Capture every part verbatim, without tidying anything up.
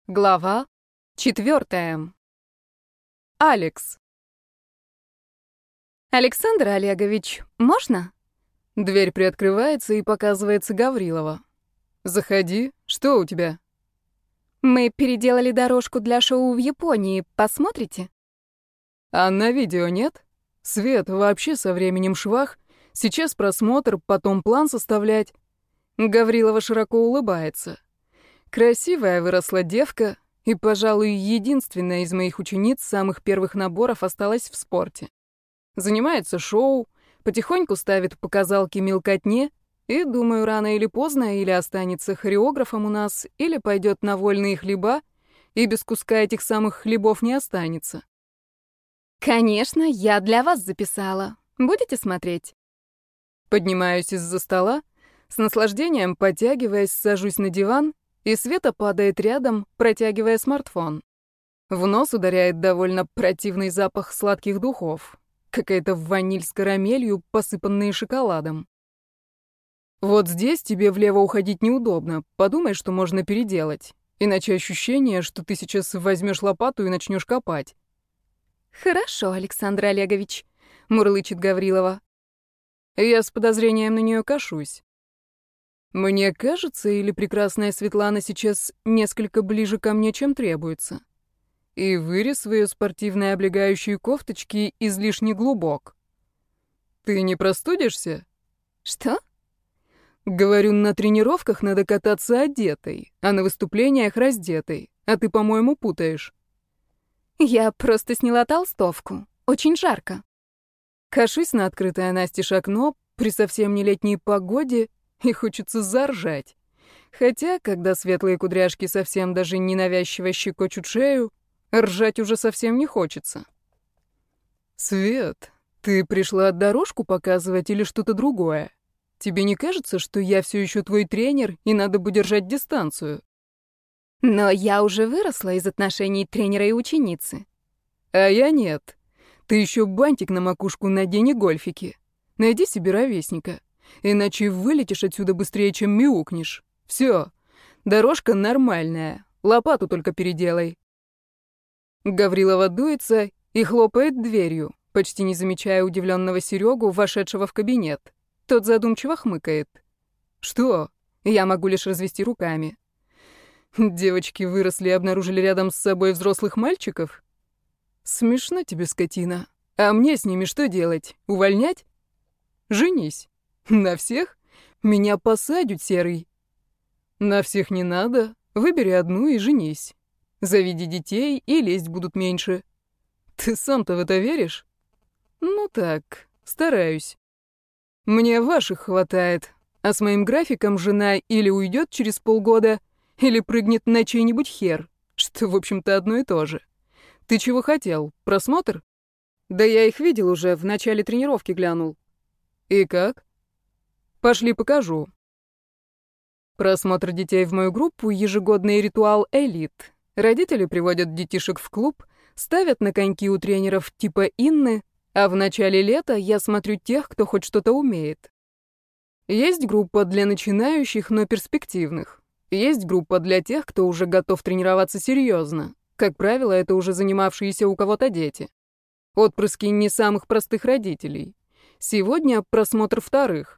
Глава четвертая. Алекс. «Александр Олегович, можно?» Дверь приоткрывается и показывается Гаврилова. «Заходи. Что у тебя?» «Мы переделали дорожку для шоу в Японии. Посмотрите?» «А на видео нет? Свет, вообще со временем швах. Сейчас просмотр, потом план составлять». Гаврилова широко улыбается. Красивая выросла девка, и, пожалуй, единственная из моих учениц самых первых наборов осталась в спорте. Занимается шоу, потихоньку ставит показалки мелкотне, и, думаю, рано или поздно или останется хореографом у нас, или пойдет на вольные хлеба, и без куска этих самых хлебов не останется. «Конечно, я для вас записала. Будете смотреть?» Поднимаюсь из-за стола, с наслаждением потягиваясь, сажусь на диван, и Света падает рядом, протягивая смартфон. В нос ударяет довольно противный запах сладких духов. Какая-то ваниль с карамелью, посыпанные шоколадом. Вот здесь тебе влево уходить неудобно. Подумай, что можно переделать. Иначе ощущение, что ты сейчас возьмешь лопату и начнешь копать. «Хорошо, Александр Олегович», — мурлычет Гаврилова. Я с подозрением на нее кашусь. Мне кажется, или прекрасная Светлана сейчас несколько ближе ко мне, чем требуется. И вырез в ее спортивной облегающей кофточке излишне глубок. Ты не простудишься? «Что?» Говорю, на тренировках надо кататься одетой, а на выступлениях раздетой. А ты, по-моему, путаешь. «Я просто сняла толстовку. Очень жарко». Кашусь на открытое настежь окно при совсем не летней погоде, и хочется заржать. Хотя, когда светлые кудряшки совсем даже ненавязчиво щекочут шею, ржать уже совсем не хочется. «Свет, ты пришла дорожку показывать или что-то другое? Тебе не кажется, что я все еще твой тренер, и надо бы держать дистанцию?» «Но я уже выросла из отношений тренера и ученицы». «А я нет. Ты еще бантик на макушку надень и гольфики. Найди себе ровесника. Иначе вылетишь отсюда быстрее, чем мяукнешь. Все, дорожка нормальная, лопату только переделай». Гаврилова дуется и хлопает дверью, почти не замечая удивленного Серегу, вошедшего в кабинет. Тот задумчиво хмыкает. «Что?» Я могу лишь развести руками. «Девочки выросли и обнаружили рядом с собой взрослых мальчиков? Смешно тебе, скотина. А мне с ними что делать? Увольнять? Женись. На всех? Меня посадят, серый. На всех не надо. Выбери одну и женись. Заведи детей, и лезть будут меньше. Ты сам-то в это веришь? Ну так, стараюсь. Мне ваших хватает, а с моим графиком жена или уйдет через полгода, или прыгнет на чей-нибудь хер, что, в общем-то, одно и то же. Ты чего хотел? Просмотр? Да я их видел уже, в начале тренировки глянул. И как? Пошли покажу. Просмотр детей в мою группу — ежегодный ритуал элит. Родители приводят детишек в клуб, ставят на коньки у тренеров типа Инны, а в начале лета я смотрю тех, кто хоть что-то умеет. Есть группа для начинающих, но перспективных. Есть группа для тех, кто уже готов тренироваться серьезно. Как правило, это уже занимавшиеся у кого-то дети. Отпрыски не самых простых родителей. Сегодня просмотр вторых.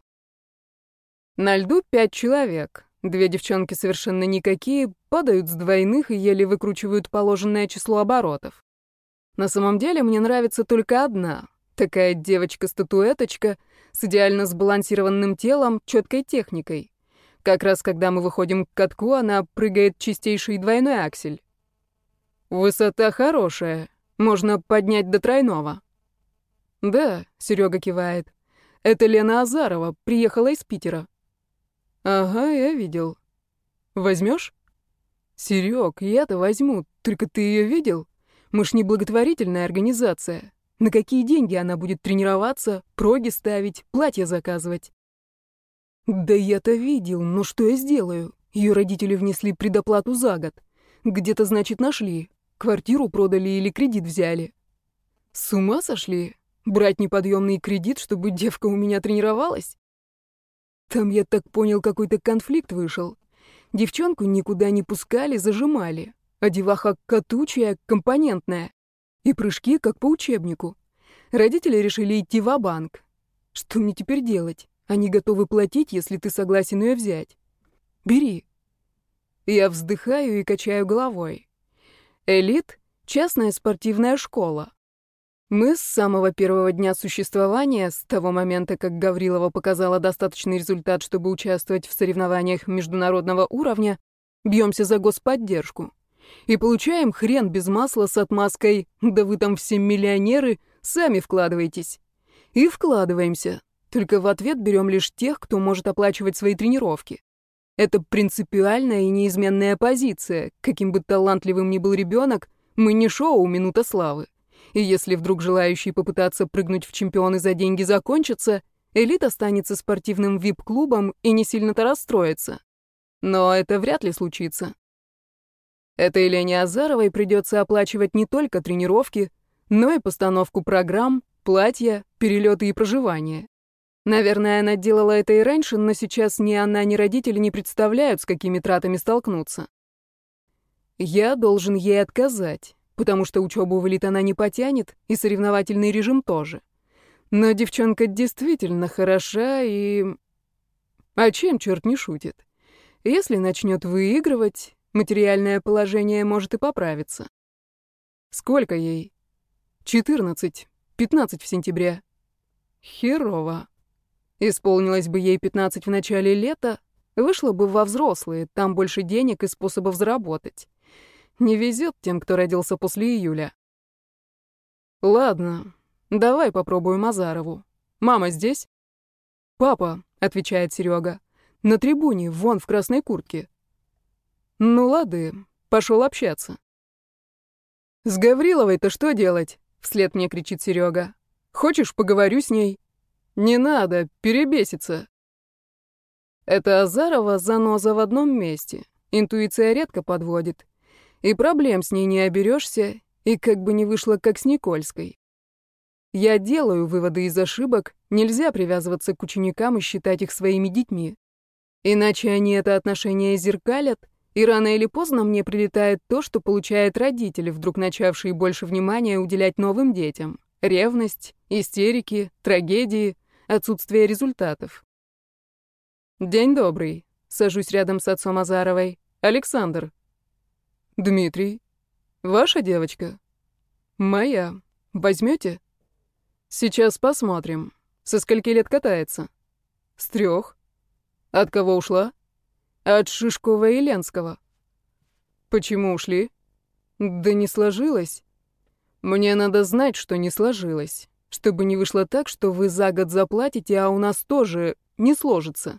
На льду пять человек. Две девчонки совершенно никакие, падают с двойных и еле выкручивают положенное число оборотов. На самом деле мне нравится только одна. Такая девочка-статуэточка с идеально сбалансированным телом, четкой техникой. Как раз когда мы выходим к катку, она прыгает чистейший двойной аксель. Высота хорошая. Можно поднять до тройного. Да, Серега кивает. Это Лена Азарова, приехала из Питера. Ага, я видел. Возьмешь? Серег, я-то возьму, только ты ее видел? Мы ж не благотворительная организация. На какие деньги она будет тренироваться, проги ставить, платья заказывать? Да я-то видел, но что я сделаю? Ее родители внесли предоплату за год. Где-то, значит, нашли. Квартиру продали или кредит взяли. С ума сошли? Брать неподъемный кредит, чтобы девка у меня тренировалась? Там, я так понял, какой-то конфликт вышел. Девчонку никуда не пускали, зажимали. а деваха катучая, компонентная. И прыжки, как по учебнику. Родители решили идти ва-банк. Что мне теперь делать? Они готовы платить, если ты согласен ее взять. Бери. Я вздыхаю и качаю головой. Элит — частная спортивная школа. Мы с самого первого дня существования, с того момента, как Гаврилова показала достаточный результат, чтобы участвовать в соревнованиях международного уровня, бьемся за господдержку. И получаем хрен без масла с отмазкой «да вы там все миллионеры, сами вкладывайтесь». И вкладываемся, только в ответ берем лишь тех, кто может оплачивать свои тренировки. Это принципиальная и неизменная позиция. Каким бы талантливым ни был ребенок, мы не шоу «Минута славы». И если вдруг желающий попытаться прыгнуть в чемпионы за деньги закончится, элит останется спортивным вип-клубом и не сильно-то расстроится. Но это вряд ли случится. Этой Лене Азаровой придется оплачивать не только тренировки, но и постановку программ, платья, перелеты и проживание. Наверное, она делала это и раньше, но сейчас ни она, ни родители не представляют, с какими тратами столкнуться. Я должен ей отказать, потому что учебу в элит она не потянет, и соревновательный режим тоже. Но девчонка действительно хороша и... А чем черт не шутит? Если начнет выигрывать, материальное положение может и поправиться. Сколько ей? четырнадцать, пятнадцать в сентябре. Херово. Исполнилось бы ей пятнадцать в начале лета, вышло бы во взрослые, там больше денег и способов заработать. Не везет тем, кто родился после июля. Ладно, давай попробуем Азарову. Мама здесь? Папа, отвечает Серега, на трибуне, вон в красной куртке. Ну лады, пошел общаться. С Гавриловой-то что делать? Вслед мне кричит Серега. Хочешь, поговорю с ней? Не надо, перебесится. Это Азарова заноза в одном месте. Интуиция редко подводит. И проблем с ней не оберешься, и как бы не вышло, как с Никольской. Я делаю выводы из ошибок, нельзя привязываться к ученикам и считать их своими детьми. Иначе они это отношение зеркалят, и рано или поздно мне прилетает то, что получают родители, вдруг начавшие больше внимания уделять новым детям. Ревность, истерики, трагедии, отсутствие результатов. День добрый. Сажусь рядом с отцом Азаровой. Александр. Дмитрий. Ваша девочка? Моя. Возьмете? Сейчас посмотрим. Со скольки лет катается? С трех. От кого ушла? От Шишкова и Ленского. Почему ушли? Да не сложилось. Мне надо знать, что не сложилось, чтобы не вышло так, что вы за год заплатите, а у нас тоже не сложится.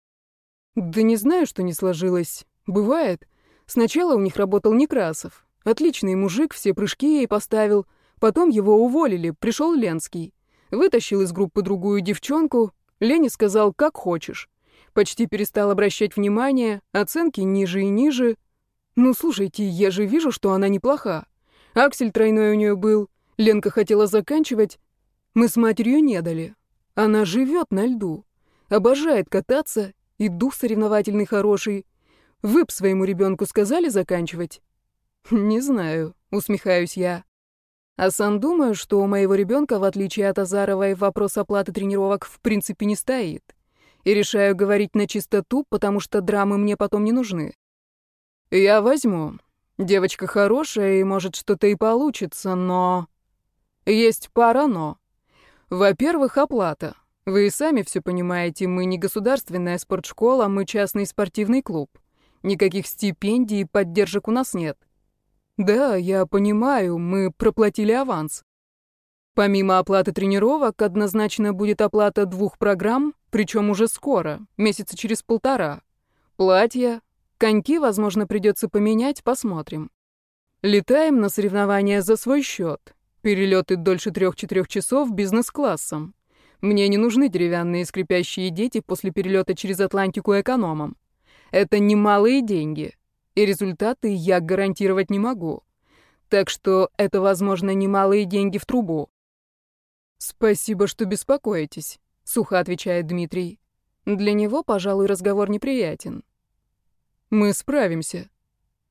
Да не знаю, что не сложилось. Бывает. Сначала у них работал Некрасов. Отличный мужик, все прыжки ей поставил. Потом его уволили, пришел Ленский. Вытащил из группы другую девчонку. Лене сказал, как хочешь. Почти перестал обращать внимание, оценки ниже и ниже. Ну, слушайте, я же вижу, что она неплоха. Аксель тройной у нее был. Ленка хотела заканчивать. Мы с матерью не дали. Она живет на льду. Обожает кататься. И дух соревновательный хороший. Вы б своему ребенку сказали заканчивать? Не знаю, усмехаюсь я. А сам думаю, что у моего ребенка, в отличие от Азаровой, вопрос оплаты тренировок в принципе не стоит. И решаю говорить на чистоту, потому что драмы мне потом не нужны. Я возьму. Девочка хорошая, и может что-то и получится, но... Есть пара «но». Во-первых, оплата. Вы и сами все понимаете, мы не государственная спортшкола, мы частный спортивный клуб. Никаких стипендий и поддержек у нас нет. Да, я понимаю, мы проплатили аванс. Помимо оплаты тренировок, однозначно будет оплата двух программ, причем уже скоро, месяца через полтора. Платья, коньки, возможно, придется поменять, посмотрим. Летаем на соревнования за свой счет. Перелеты дольше трех-четырех часов бизнес-классом. Мне не нужны деревянные скрипящие дети после перелета через Атлантику экономом. Это немалые деньги, и результаты я гарантировать не могу. Так что это, возможно, немалые деньги в трубу. «Спасибо, что беспокоитесь», — сухо отвечает Дмитрий. Для него, пожалуй, разговор неприятен. «Мы справимся».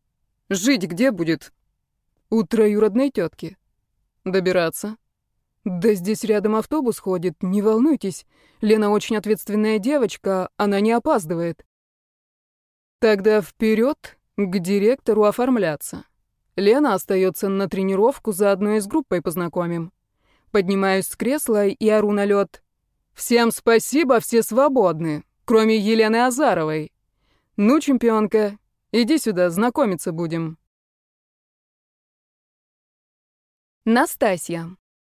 Жить где будет? У троюродной тетки. Добираться? Да здесь рядом автобус ходит, не волнуйтесь. Лена очень ответственная девочка, она не опаздывает. Тогда вперед к директору оформляться. Лена остается на тренировку, заодно и с группой познакомим. Поднимаюсь с кресла и ору на лед. Всем спасибо, все свободны, кроме Елены Азаровой. Ну, чемпионка, иди сюда, знакомиться будем. Настасья.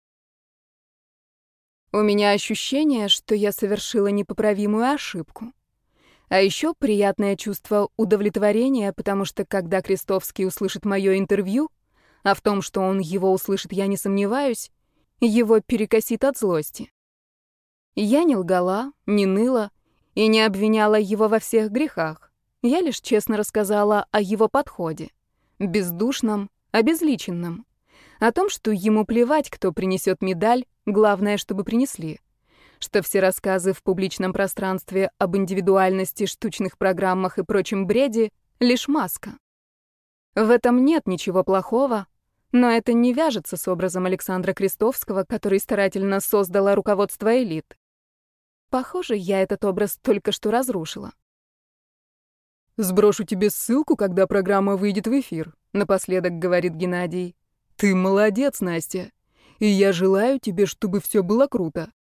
У меня ощущение, что я совершила непоправимую ошибку. А еще приятное чувство удовлетворения, потому что когда Крестовский услышит мое интервью, а в том, что он его услышит, я не сомневаюсь, его перекосит от злости. Я не лгала, не ныла и не обвиняла его во всех грехах. Я лишь честно рассказала о его подходе, бездушном, обезличенном, о том, что ему плевать, кто принесет медаль, главное, чтобы принесли, что все рассказы в публичном пространстве об индивидуальности, штучных программах и прочем бреде — лишь маска. В этом нет ничего плохого, но это не вяжется с образом Александра Крестовского, который старательно создало руководство элит. Похоже, я этот образ только что разрушила. «Сброшу тебе ссылку, когда программа выйдет в эфир», — напоследок говорит Геннадий. «Ты молодец, Настя, и я желаю тебе, чтобы все было круто».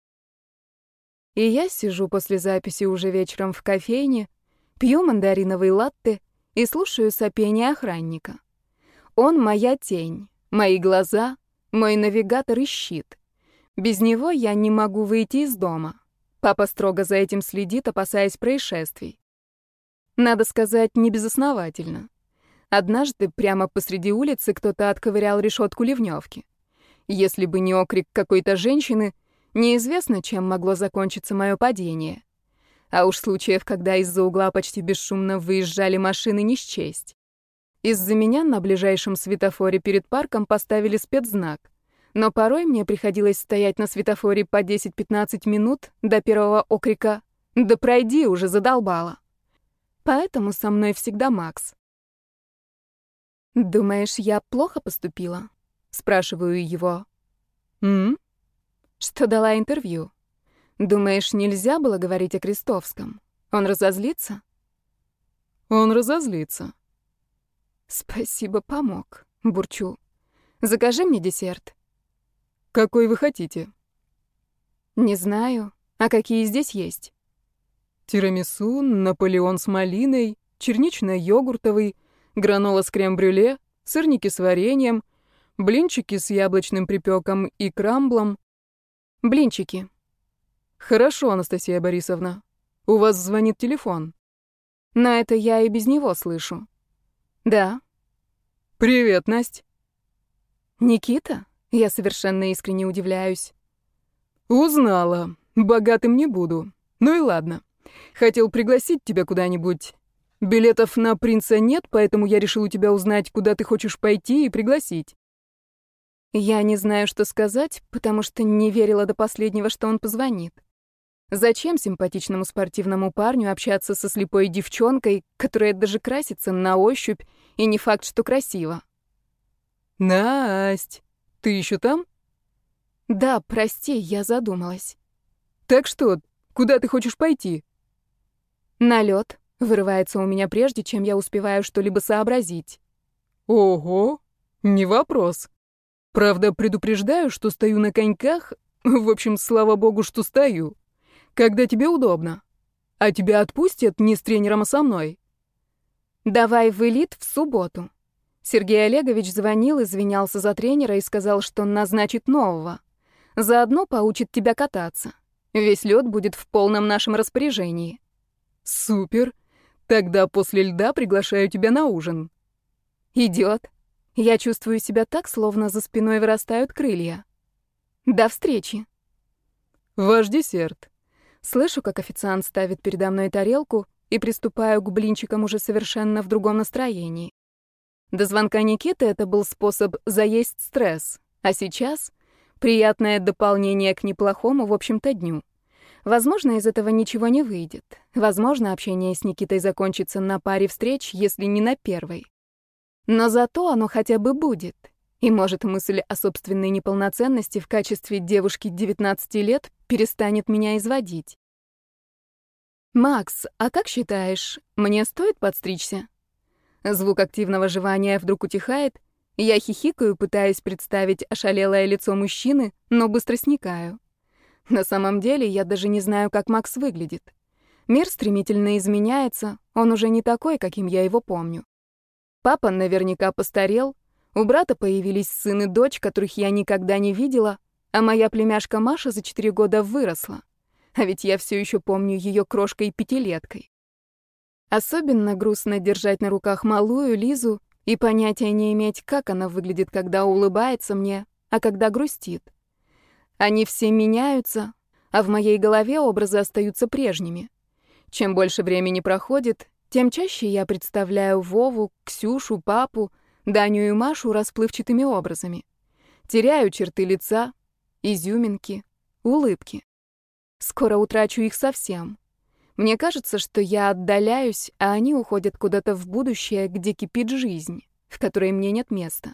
И я сижу после записи уже вечером в кофейне, пью мандариновый латте и слушаю сопение охранника. Он моя тень, мои глаза, мой навигатор и щит. Без него я не могу выйти из дома. Папа строго за этим следит, опасаясь происшествий. Надо сказать, не безосновательно. Однажды прямо посреди улицы кто-то отковырял решетку ливневки. Если бы не окрик какой-то женщины, неизвестно, чем могло закончиться мое падение. А уж случаев, когда из-за угла почти бесшумно выезжали машины, не счесть. Из-за меня на ближайшем светофоре перед парком поставили спецзнак. Но порой мне приходилось стоять на светофоре по десять-пятнадцать минут до первого окрика «Да пройди уже, задолбала». Поэтому со мной всегда Макс. «Думаешь, я плохо поступила?» — спрашиваю его. «М? Что дала интервью. Думаешь, нельзя было говорить о Крестовском? Он разозлится?» Он разозлится. «Спасибо, помог», — бурчу. «Закажи мне десерт». Какой вы хотите? «Не знаю. А какие здесь есть?» Тирамису, Наполеон с малиной, чернично-йогуртовый, гранола с крем-брюле, сырники с вареньем, блинчики с яблочным припеком и крамблом. «Блинчики». Хорошо, Анастасия Борисовна. У вас звонит телефон. Но это я и без него слышу. «Да». Привет, Насть. «Никита?» Я совершенно искренне удивляюсь. Узнала. Богатым не буду. Ну и ладно. Хотел пригласить тебя куда-нибудь. Билетов на принца нет, поэтому я решил у тебя узнать, куда ты хочешь пойти и пригласить. Я не знаю, что сказать, потому что не верила до последнего, что он позвонит. Зачем симпатичному спортивному парню общаться со слепой девчонкой, которая даже красится на ощупь, и не факт, что красиво? Насть, ты еще там? Да, прости, я задумалась. Так что, куда ты хочешь пойти? На лед. Вырывается у меня прежде, чем я успеваю что-либо сообразить. Ого, не вопрос. Правда, предупреждаю, что стою на коньках. В общем, слава богу, что стою. Когда тебе удобно. А тебя отпустят не с тренером, а со мной. Давай в элит в субботу. Сергей Олегович звонил, извинялся за тренера и сказал, что назначит нового. Заодно поучит тебя кататься. Весь лед будет в полном нашем распоряжении. Супер. Тогда после льда приглашаю тебя на ужин. Идет. Я чувствую себя так, словно за спиной вырастают крылья. До встречи. Ваш десерт. Слышу, как официант ставит передо мной тарелку, и приступаю к блинчикам уже совершенно в другом настроении. До звонка Никиты это был способ заесть стресс, а сейчас приятное дополнение к неплохому, в общем-то, дню. Возможно, из этого ничего не выйдет. Возможно, общение с Никитой закончится на паре встреч, если не на первой. Но зато оно хотя бы будет. И, может, мысль о собственной неполноценности в качестве девушки девятнадцати лет перестанет меня изводить. «Макс, а как считаешь, мне стоит подстричься?» Звук активного жевания вдруг утихает, и я хихикаю, пытаясь представить ошалелое лицо мужчины, но быстро сникаю. На самом деле, я даже не знаю, как Макс выглядит. Мир стремительно изменяется, он уже не такой, каким я его помню. Папа наверняка постарел, у брата появились сын и дочь, которых я никогда не видела, а моя племяшка Маша за четыре года выросла. А ведь я все еще помню ее крошкой-пятилеткой. Особенно грустно держать на руках малую Лизу и понятия не иметь, как она выглядит, когда улыбается мне, а когда грустит. Они все меняются, а в моей голове образы остаются прежними. Чем больше времени проходит, тем чаще я представляю Вову, Ксюшу, папу, Даню и Машу расплывчатыми образами. Теряю черты лица, изюминки, улыбки. Скоро утрачу их совсем. Мне кажется, что я отдаляюсь, а они уходят куда-то в будущее, где кипит жизнь, в которой мне нет места.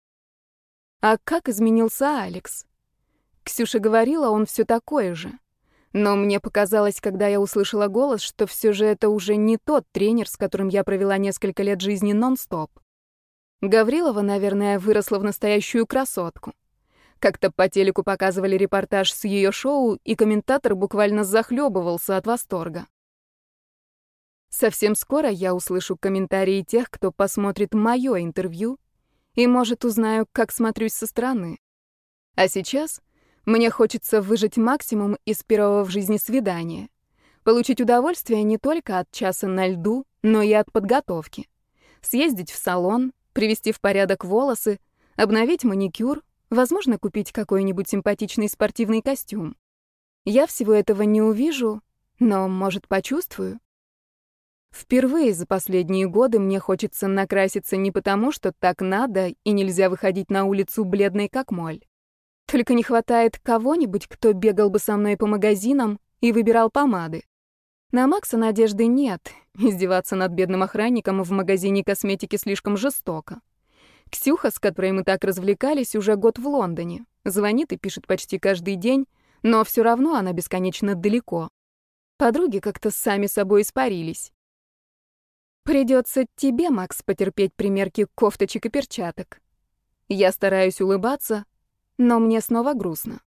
А как изменился Алекс? Ксюша говорила, он все такой же. Но мне показалось, когда я услышала голос, что все же это уже не тот тренер, с которым я провела несколько лет жизни нон-стоп. Гаврилова, наверное, выросла в настоящую красотку. Как-то по телеку показывали репортаж с ее шоу, и комментатор буквально захлебывался от восторга. Совсем скоро я услышу комментарии тех, кто посмотрит мое интервью, и, может, узнаю, как смотрюсь со стороны. А сейчас мне хочется выжать максимум из первого в жизни свидания, получить удовольствие не только от часа на льду, но и от подготовки, съездить в салон, привести в порядок волосы, обновить маникюр, возможно, купить какой-нибудь симпатичный спортивный костюм. Я всего этого не увижу, но, может, почувствую. Впервые за последние годы мне хочется накраситься не потому, что так надо и нельзя выходить на улицу бледной как моль. Только не хватает кого-нибудь, кто бегал бы со мной по магазинам и выбирал помады. На Макса надежды нет, издеваться над бедным охранником в магазине косметики слишком жестоко. Ксюха, с которой мы так развлекались, уже год в Лондоне. Звонит и пишет почти каждый день, но все равно она бесконечно далеко. Подруги как-то сами собой испарились. Придется тебе, Макс, потерпеть примерки кофточек и перчаток. Я стараюсь улыбаться, но мне снова грустно.